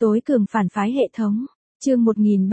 Tối cường phản phái hệ thống. Chương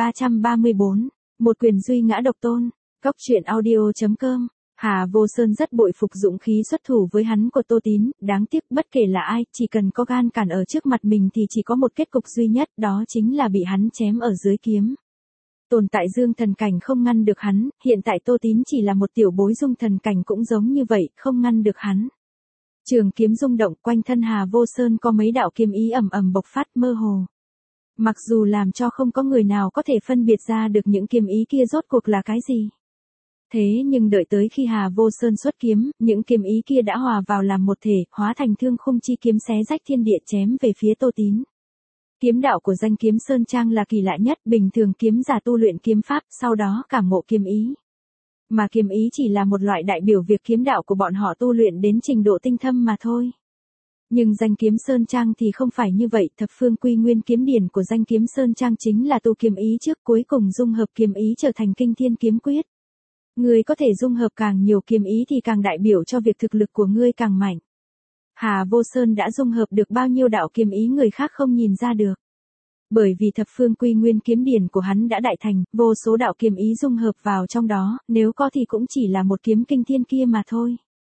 1334. Một quyền duy ngã độc tôn. Cóc truyện audio.com. Hà Vô Sơn rất bội phục dũng khí xuất thủ với hắn của Tô Tín, đáng tiếc bất kể là ai, chỉ cần có gan cản ở trước mặt mình thì chỉ có một kết cục duy nhất, đó chính là bị hắn chém ở dưới kiếm. Tồn tại dương thần cảnh không ngăn được hắn, hiện tại Tô Tín chỉ là một tiểu bối dung thần cảnh cũng giống như vậy, không ngăn được hắn. Trường kiếm rung động, quanh thân Hà Vô Sơn có mấy đạo kiếm ý ầm ầm bộc phát mơ hồ. Mặc dù làm cho không có người nào có thể phân biệt ra được những kiếm ý kia rốt cuộc là cái gì. Thế nhưng đợi tới khi Hà Vô Sơn xuất kiếm, những kiếm ý kia đã hòa vào làm một thể, hóa thành thương khung chi kiếm xé rách thiên địa chém về phía Tô Tín. Kiếm đạo của danh kiếm Sơn Trang là kỳ lạ nhất, bình thường kiếm giả tu luyện kiếm pháp, sau đó cảm ngộ kiếm ý. Mà kiếm ý chỉ là một loại đại biểu việc kiếm đạo của bọn họ tu luyện đến trình độ tinh thâm mà thôi. Nhưng danh kiếm Sơn Trang thì không phải như vậy, thập phương quy nguyên kiếm điển của danh kiếm Sơn Trang chính là tu kiếm ý trước cuối cùng dung hợp kiếm ý trở thành kinh thiên kiếm quyết. Ngươi có thể dung hợp càng nhiều kiếm ý thì càng đại biểu cho việc thực lực của ngươi càng mạnh. Hà Vô Sơn đã dung hợp được bao nhiêu đạo kiếm ý người khác không nhìn ra được. Bởi vì thập phương quy nguyên kiếm điển của hắn đã đại thành, vô số đạo kiếm ý dung hợp vào trong đó, nếu có thì cũng chỉ là một kiếm kinh thiên kia mà thôi.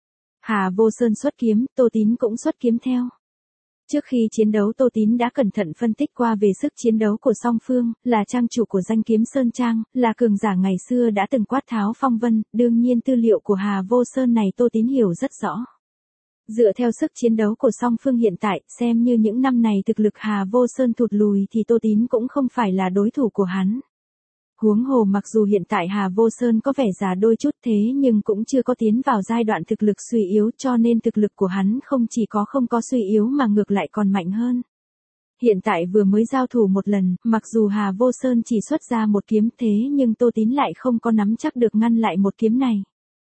Hà Vô Sơn xuất kiếm, Tô Tín cũng xuất kiếm theo. Trước khi chiến đấu Tô Tín đã cẩn thận phân tích qua về sức chiến đấu của song phương, là trang chủ của danh kiếm Sơn Trang, là cường giả ngày xưa đã từng quát tháo phong vân, đương nhiên tư liệu của Hà Vô Sơn này Tô Tín hiểu rất rõ. Dựa theo sức chiến đấu của song phương hiện tại, xem như những năm này thực lực Hà Vô Sơn thụt lùi thì Tô Tín cũng không phải là đối thủ của hắn. Huống hồ mặc dù hiện tại Hà Vô Sơn có vẻ già đôi chút thế nhưng cũng chưa có tiến vào giai đoạn thực lực suy yếu cho nên thực lực của hắn không chỉ có không có suy yếu mà ngược lại còn mạnh hơn. Hiện tại vừa mới giao thủ một lần, mặc dù Hà Vô Sơn chỉ xuất ra một kiếm thế nhưng Tô Tín lại không có nắm chắc được ngăn lại một kiếm này.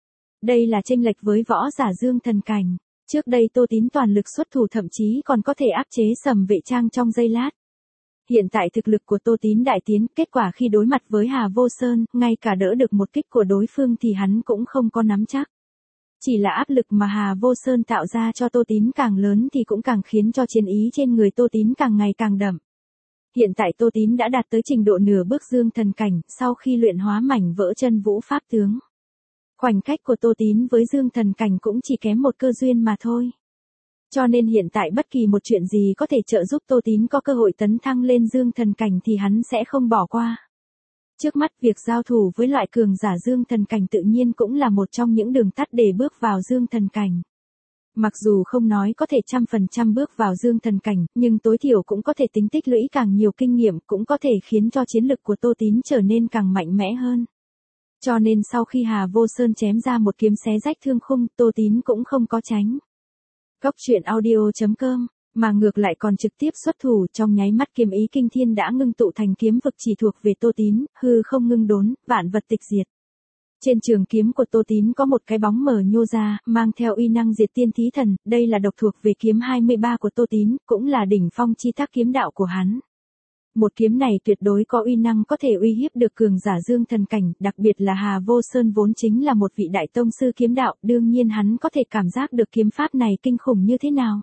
Đây là chênh lệch với võ giả dương thần cảnh. Trước đây Tô Tín toàn lực xuất thủ thậm chí còn có thể áp chế Sầm Vệ Trang trong giây lát. Hiện tại thực lực của Tô Tín đại tiến, kết quả khi đối mặt với Hà Vô Sơn, ngay cả đỡ được một kích của đối phương thì hắn cũng không có nắm chắc. Chỉ là áp lực mà Hà Vô Sơn tạo ra cho Tô Tín càng lớn thì cũng càng khiến cho chiến ý trên người Tô Tín càng ngày càng đậm. Hiện tại Tô Tín đã đạt tới trình độ nửa bước dương thần cảnh, sau khi luyện hóa mảnh vỡ chân vũ pháp tướng. Khoảnh cách của Tô Tín với dương thần cảnh cũng chỉ kém một cơ duyên mà thôi. Cho nên hiện tại bất kỳ một chuyện gì có thể trợ giúp Tô Tín có cơ hội tấn thăng lên dương thần cảnh thì hắn sẽ không bỏ qua. Trước mắt việc giao thủ với loại cường giả dương thần cảnh tự nhiên cũng là một trong những đường tắt để bước vào dương thần cảnh. Mặc dù không nói có thể 100% bước vào dương thần cảnh, nhưng tối thiểu cũng có thể tính tích lũy càng nhiều kinh nghiệm, cũng có thể khiến cho chiến lực của Tô Tín trở nên càng mạnh mẽ hơn. Cho nên sau khi Hà Vô Sơn chém ra một kiếm xé rách thương khung, Tô Tín cũng không có tránh. Cóc truyện audio.com, mà ngược lại còn trực tiếp xuất thủ, trong nháy mắt kiếm ý kinh thiên đã ngưng tụ thành kiếm vực chỉ thuộc về Tô Tín, hư không ngưng đốn, vạn vật tịch diệt. Trên trường kiếm của Tô Tín có một cái bóng mờ nhô ra, mang theo uy năng diệt tiên thí thần, đây là độc thuộc về kiếm 23 của Tô Tín, cũng là đỉnh phong chi tác kiếm đạo của hắn. Một kiếm này tuyệt đối có uy năng có thể uy hiếp được cường giả dương thần cảnh, đặc biệt là Hà Vô Sơn vốn chính là một vị đại tông sư kiếm đạo, đương nhiên hắn có thể cảm giác được kiếm pháp này kinh khủng như thế nào.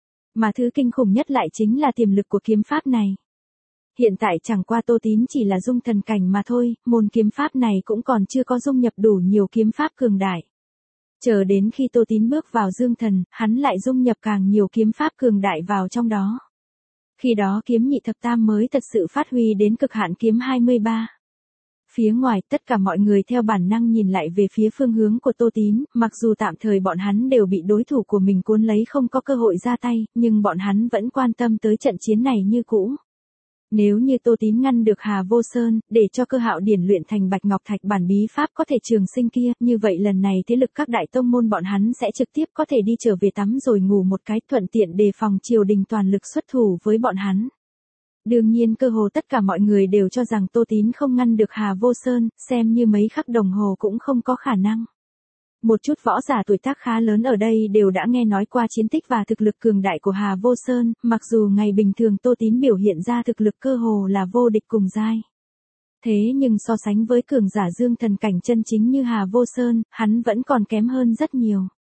Mà thứ kinh khủng nhất lại chính là tiềm lực của kiếm pháp này. Hiện tại chẳng qua Tô Tín chỉ là dung thần cảnh mà thôi, môn kiếm pháp này cũng còn chưa có dung nhập đủ nhiều kiếm pháp cường đại. Chờ đến khi Tô Tín bước vào dương thần, hắn lại dung nhập càng nhiều kiếm pháp cường đại vào trong đó. Khi đó kiếm nhị thập tam mới thật sự phát huy đến cực hạn kiếm 23. Phía ngoài, tất cả mọi người theo bản năng nhìn lại về phía phương hướng của Tô Tín, mặc dù tạm thời bọn hắn đều bị đối thủ của mình cuốn lấy không có cơ hội ra tay, nhưng bọn hắn vẫn quan tâm tới trận chiến này như cũ. Nếu như Tô Tín ngăn được Hà Vô Sơn, để cho Cơ Hạo Điển luyện thành Bạch Ngọc Thạch bản bí pháp có thể trường sinh kia, như vậy lần này thế lực các đại tông môn bọn hắn sẽ trực tiếp có thể đi trở về tắm rồi ngủ một cái, thuận tiện đề phòng triều đình toàn lực xuất thủ với bọn hắn. Đương nhiên cơ hồ tất cả mọi người đều cho rằng Tô Tín không ngăn được Hà Vô Sơn, xem như mấy khắc đồng hồ cũng không có khả năng. Một chút võ giả tuổi tác khá lớn ở đây đều đã nghe nói qua chiến tích và thực lực cường đại của Hà Vô Sơn, mặc dù ngày bình thường Tô Tín biểu hiện ra thực lực cơ hồ là vô địch cùng giai. Thế nhưng so sánh với cường giả dương thần cảnh chân chính như Hà Vô Sơn, hắn vẫn còn kém hơn rất nhiều.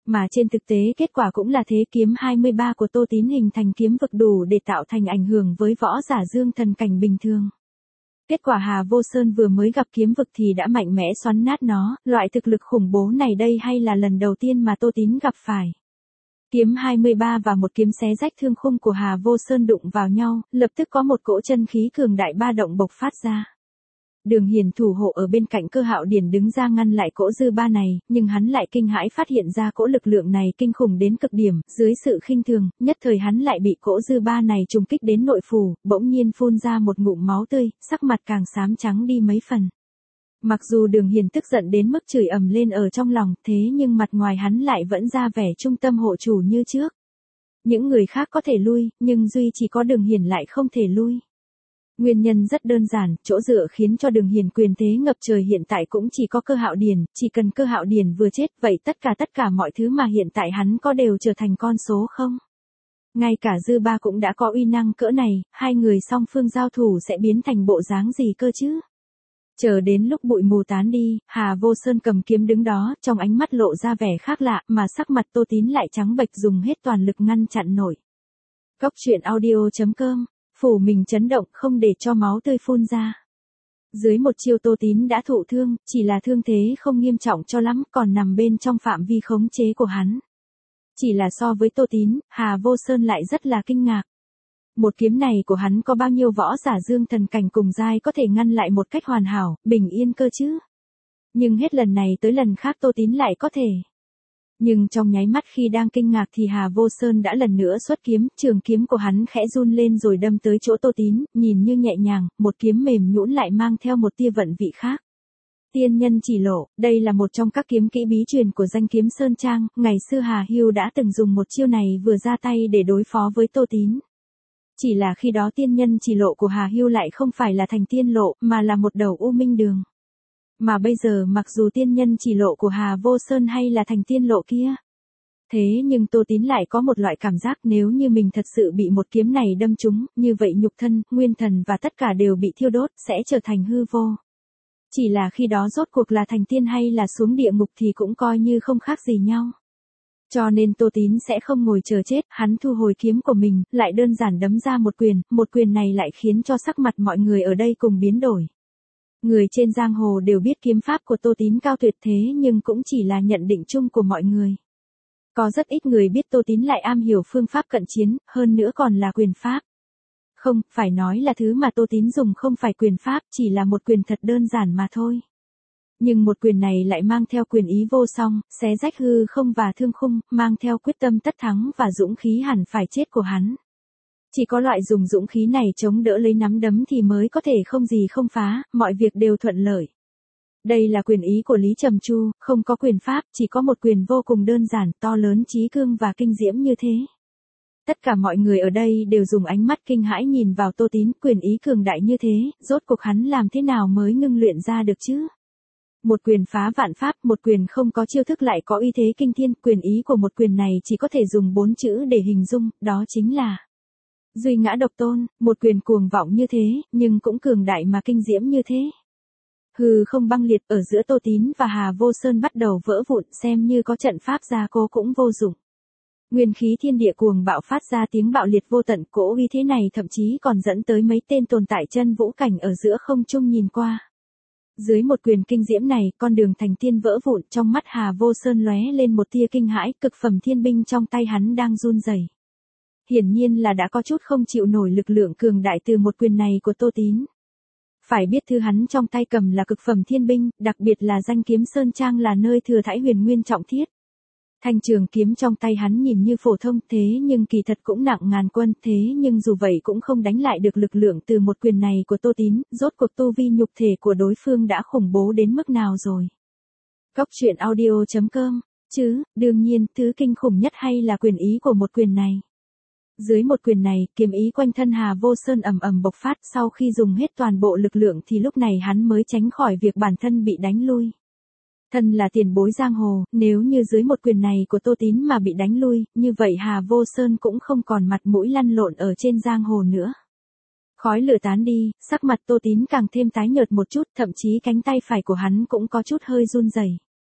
Mà trên thực tế kết quả cũng là thế, kiếm 23 của Tô Tín hình thành kiếm vực đủ để tạo thành ảnh hưởng với võ giả dương thần cảnh bình thường. Kết quả Hà Vô Sơn vừa mới gặp kiếm vực thì đã mạnh mẽ xoắn nát nó, loại thực lực khủng bố này đây hay là lần đầu tiên mà Tô Tín gặp phải. Kiếm 23 và một kiếm xé rách thương khung của Hà Vô Sơn đụng vào nhau, lập tức có một cỗ chân khí cường đại ba động bộc phát ra. Đường Hiền thủ hộ ở bên cạnh Cơ Hạo Điền đứng ra ngăn lại cỗ dư ba này, nhưng hắn lại kinh hãi phát hiện ra cỗ lực lượng này kinh khủng đến cực điểm, dưới sự khinh thường, nhất thời hắn lại bị cỗ dư ba này trùng kích đến nội phủ, bỗng nhiên phun ra một ngụm máu tươi, sắc mặt càng xám trắng đi mấy phần. Mặc dù Đường Hiền tức giận đến mức chửi ầm lên ở trong lòng, thế nhưng mặt ngoài hắn lại vẫn ra vẻ trung tâm hộ chủ như trước. Những người khác có thể lui, nhưng duy chỉ có Đường Hiền lại không thể lui. Nguyên nhân rất đơn giản, chỗ dựa khiến cho Đường Hiền quyền thế ngập trời hiện tại cũng chỉ có Cơ Hạo Điền, chỉ cần Cơ Hạo Điền vừa chết, vậy tất cả mọi thứ mà hiện tại hắn có đều trở thành con số không. Ngay cả dư ba cũng đã có uy năng cỡ này, hai người song phương giao thủ sẽ biến thành bộ dáng gì cơ chứ? Chờ đến lúc bụi mù tán đi, Hà Vô Sơn cầm kiếm đứng đó, trong ánh mắt lộ ra vẻ khác lạ, mà sắc mặt Tô Tín lại trắng bệch, dùng hết toàn lực ngăn chặn nổi. Cốc truyện audio.com, phủ mình chấn động không để cho máu tươi phun ra. Dưới một chiêu Tô Tín đã thụ thương, chỉ là thương thế không nghiêm trọng cho lắm, còn nằm bên trong phạm vi khống chế của hắn. Chỉ là so với Tô Tín, Hà Vô Sơn lại rất là kinh ngạc. Một kiếm này của hắn có bao nhiêu võ giả dương thần cảnh cùng giai có thể ngăn lại một cách hoàn hảo, bình yên cơ chứ? Nhưng hết lần này tới lần khác Tô Tín lại có thể. Nhưng trong nháy mắt khi đang kinh ngạc thì Hà Vô Sơn đã lần nữa xuất kiếm, trường kiếm của hắn khẽ run lên rồi đâm tới chỗ Tô Tín, nhìn như nhẹ nhàng, một kiếm mềm nhũn lại mang theo một tia vận vị khác. Tiên nhân chỉ lộ, đây là một trong các kiếm kỹ bí truyền của danh kiếm Sơn Trang, ngày xưa Hà Hưu đã từng dùng một chiêu này vừa ra tay để đối phó với Tô Tín. Chỉ là khi đó tiên nhân chỉ lộ của Hà Hưu lại không phải là thành tiên lộ, mà là một đầu u minh đường. Mà bây giờ mặc dù tiên nhân chỉ lộ của Hà Vô Sơn hay là thành tiên lộ kia. Thế nhưng Tô Tín lại có một loại cảm giác nếu như mình thật sự bị một kiếm này đâm trúng, như vậy nhục thân, nguyên thần và tất cả đều bị thiêu đốt, sẽ trở thành hư vô. Chỉ là khi đó rốt cuộc là thành tiên hay là xuống địa ngục thì cũng coi như không khác gì nhau. Cho nên Tô Tín sẽ không ngồi chờ chết, hắn thu hồi kiếm của mình, lại đơn giản đấm ra một quyền này lại khiến cho sắc mặt mọi người ở đây cùng biến đổi. Người trên giang hồ đều biết kiếm pháp của Tô Tín cao tuyệt thế nhưng cũng chỉ là nhận định chung của mọi người. Có rất ít người biết Tô Tín lại am hiểu phương pháp cận chiến, hơn nữa còn là quyền pháp. Không, phải nói là thứ mà Tô Tín dùng không phải quyền pháp, chỉ là một quyền thật đơn giản mà thôi. Nhưng một quyền này lại mang theo quyền ý vô song, xé rách hư không và thương khung, mang theo quyết tâm tất thắng và dũng khí hẳn phải chết của hắn. Chỉ có loại dùng dũng khí này chống đỡ lấy nắm đấm thì mới có thể không gì không phá, mọi việc đều thuận lợi. Đây là quyền ý của Lý Trầm Chu, không có quyền pháp, chỉ có một quyền vô cùng đơn giản, to lớn chí cương và kinh diễm như thế. Tất cả mọi người ở đây đều dùng ánh mắt kinh hãi nhìn vào Tô Tín, quyền ý cường đại như thế, rốt cuộc hắn làm thế nào mới ngưng luyện ra được chứ? Một quyền phá vạn pháp, một quyền không có chiêu thức lại có uy thế kinh thiên, quyền ý của một quyền này chỉ có thể dùng 4 chữ để hình dung, đó chính là duy ngã độc tôn, một quyền cuồng vọng như thế, nhưng cũng cường đại mà kinh diễm như thế. Hư không băng liệt ở giữa Tô Tín và Hà Vô Sơn bắt đầu vỡ vụn, xem như có trận pháp gia cố cũng vô dụng. Nguyên khí thiên địa cuồng bạo phát ra tiếng bạo liệt vô tận, cỗ uy thế này thậm chí còn dẫn tới mấy tên tồn tại chân vũ cảnh ở giữa không trung nhìn qua. Dưới một quyền kinh diễm này, con đường thành tiên vỡ vụn, trong mắt Hà Vô Sơn lóe lên một tia kinh hãi, cực phẩm thiên binh trong tay hắn đang run rẩy. Hiển nhiên là đã có chút không chịu nổi lực lượng cường đại từ một quyền này của Tô Tín. Phải biết thứ hắn trong tay cầm là cực phẩm thiên binh, đặc biệt là danh kiếm Sơn Trang là nơi thừa thãi huyền nguyên trọng thiết. Thanh trường kiếm trong tay hắn nhìn như phổ thông thế nhưng kỳ thật cũng nặng ngàn quân, thế nhưng dù vậy cũng không đánh lại được lực lượng từ một quyền này của Tô Tín, rốt cuộc tu vi nhục thể của đối phương đã khủng bố đến mức nào rồi. Cốc truyện audio.com, chứ, đương nhiên, thứ kinh khủng nhất hay là quyền ý của một quyền này. Dưới một quyền này, kiếm ý quanh thân Hà Vô Sơn ầm ầm bộc phát, sau khi dùng hết toàn bộ lực lượng thì lúc này hắn mới tránh khỏi việc bản thân bị đánh lui. Thân là tiền bối giang hồ, nếu như dưới một quyền này của Tô Tín mà bị đánh lui, như vậy Hà Vô Sơn cũng không còn mặt mũi lăn lộn ở trên giang hồ nữa. Khói lửa tán đi, sắc mặt Tô Tín càng thêm tái nhợt một chút, thậm chí cánh tay phải của hắn cũng có chút hơi run rẩy.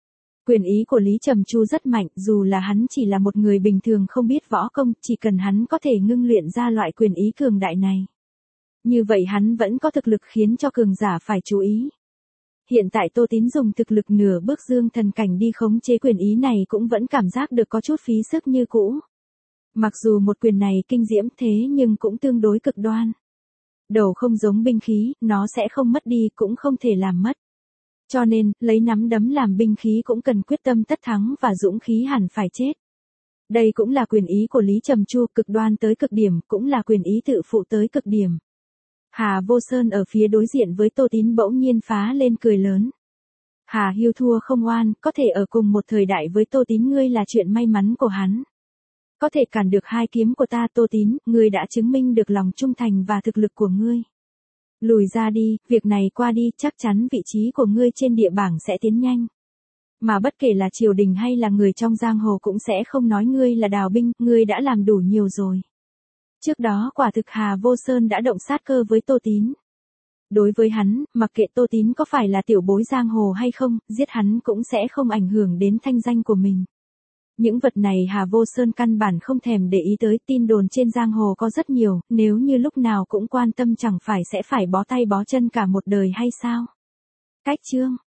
Quyền ý của Lý Trầm Chu rất mạnh, dù là hắn chỉ là một người bình thường không biết võ công, chỉ cần hắn có thể ngưng luyện ra loại quyền ý cường đại này. Như vậy hắn vẫn có thực lực khiến cho cường giả phải chú ý. Hiện tại Tô Tín dùng thực lực nửa bước dương thần cảnh đi khống chế quyền ý này cũng vẫn cảm giác được có chút phí sức như cũ. Mặc dù một quyền này kinh diễm thế nhưng cũng tương đối cực đoan. Đầu không giống binh khí, nó sẽ không mất đi cũng không thể làm mất. Cho nên, lấy nắm đấm làm binh khí cũng cần quyết tâm tất thắng và dũng khí hẳn phải chết. Đây cũng là quyền ý của Lý Trầm Chu, cực đoan tới cực điểm, cũng là quyền ý tự phụ tới cực điểm. Hà Vô Sơn ở phía đối diện với Tô Tín bỗng nhiên phá lên cười lớn. Hà Hưu thua không oan, có thể ở cùng một thời đại với Tô Tín ngươi là chuyện may mắn của hắn. Có thể cản được hai kiếm của ta Tô Tín, ngươi đã chứng minh được lòng trung thành và thực lực của ngươi. Lùi ra đi, việc này qua đi, chắc chắn vị trí của ngươi trên địa bảng sẽ tiến nhanh. Mà bất kể là triều đình hay là người trong giang hồ cũng sẽ không nói ngươi là đào binh, ngươi đã làm đủ nhiều rồi. Trước đó quả thực Hà Vô Sơn đã động sát cơ với Tô Tín. Đối với hắn, mặc kệ Tô Tín có phải là tiểu bối giang hồ hay không, giết hắn cũng sẽ không ảnh hưởng đến thanh danh của mình. Những vật này Hà Vô Sơn căn bản không thèm để ý tới, tin đồn trên giang hồ có rất nhiều, nếu như lúc nào cũng quan tâm chẳng phải sẽ phải bó tay bó chân cả một đời hay sao? Cách chương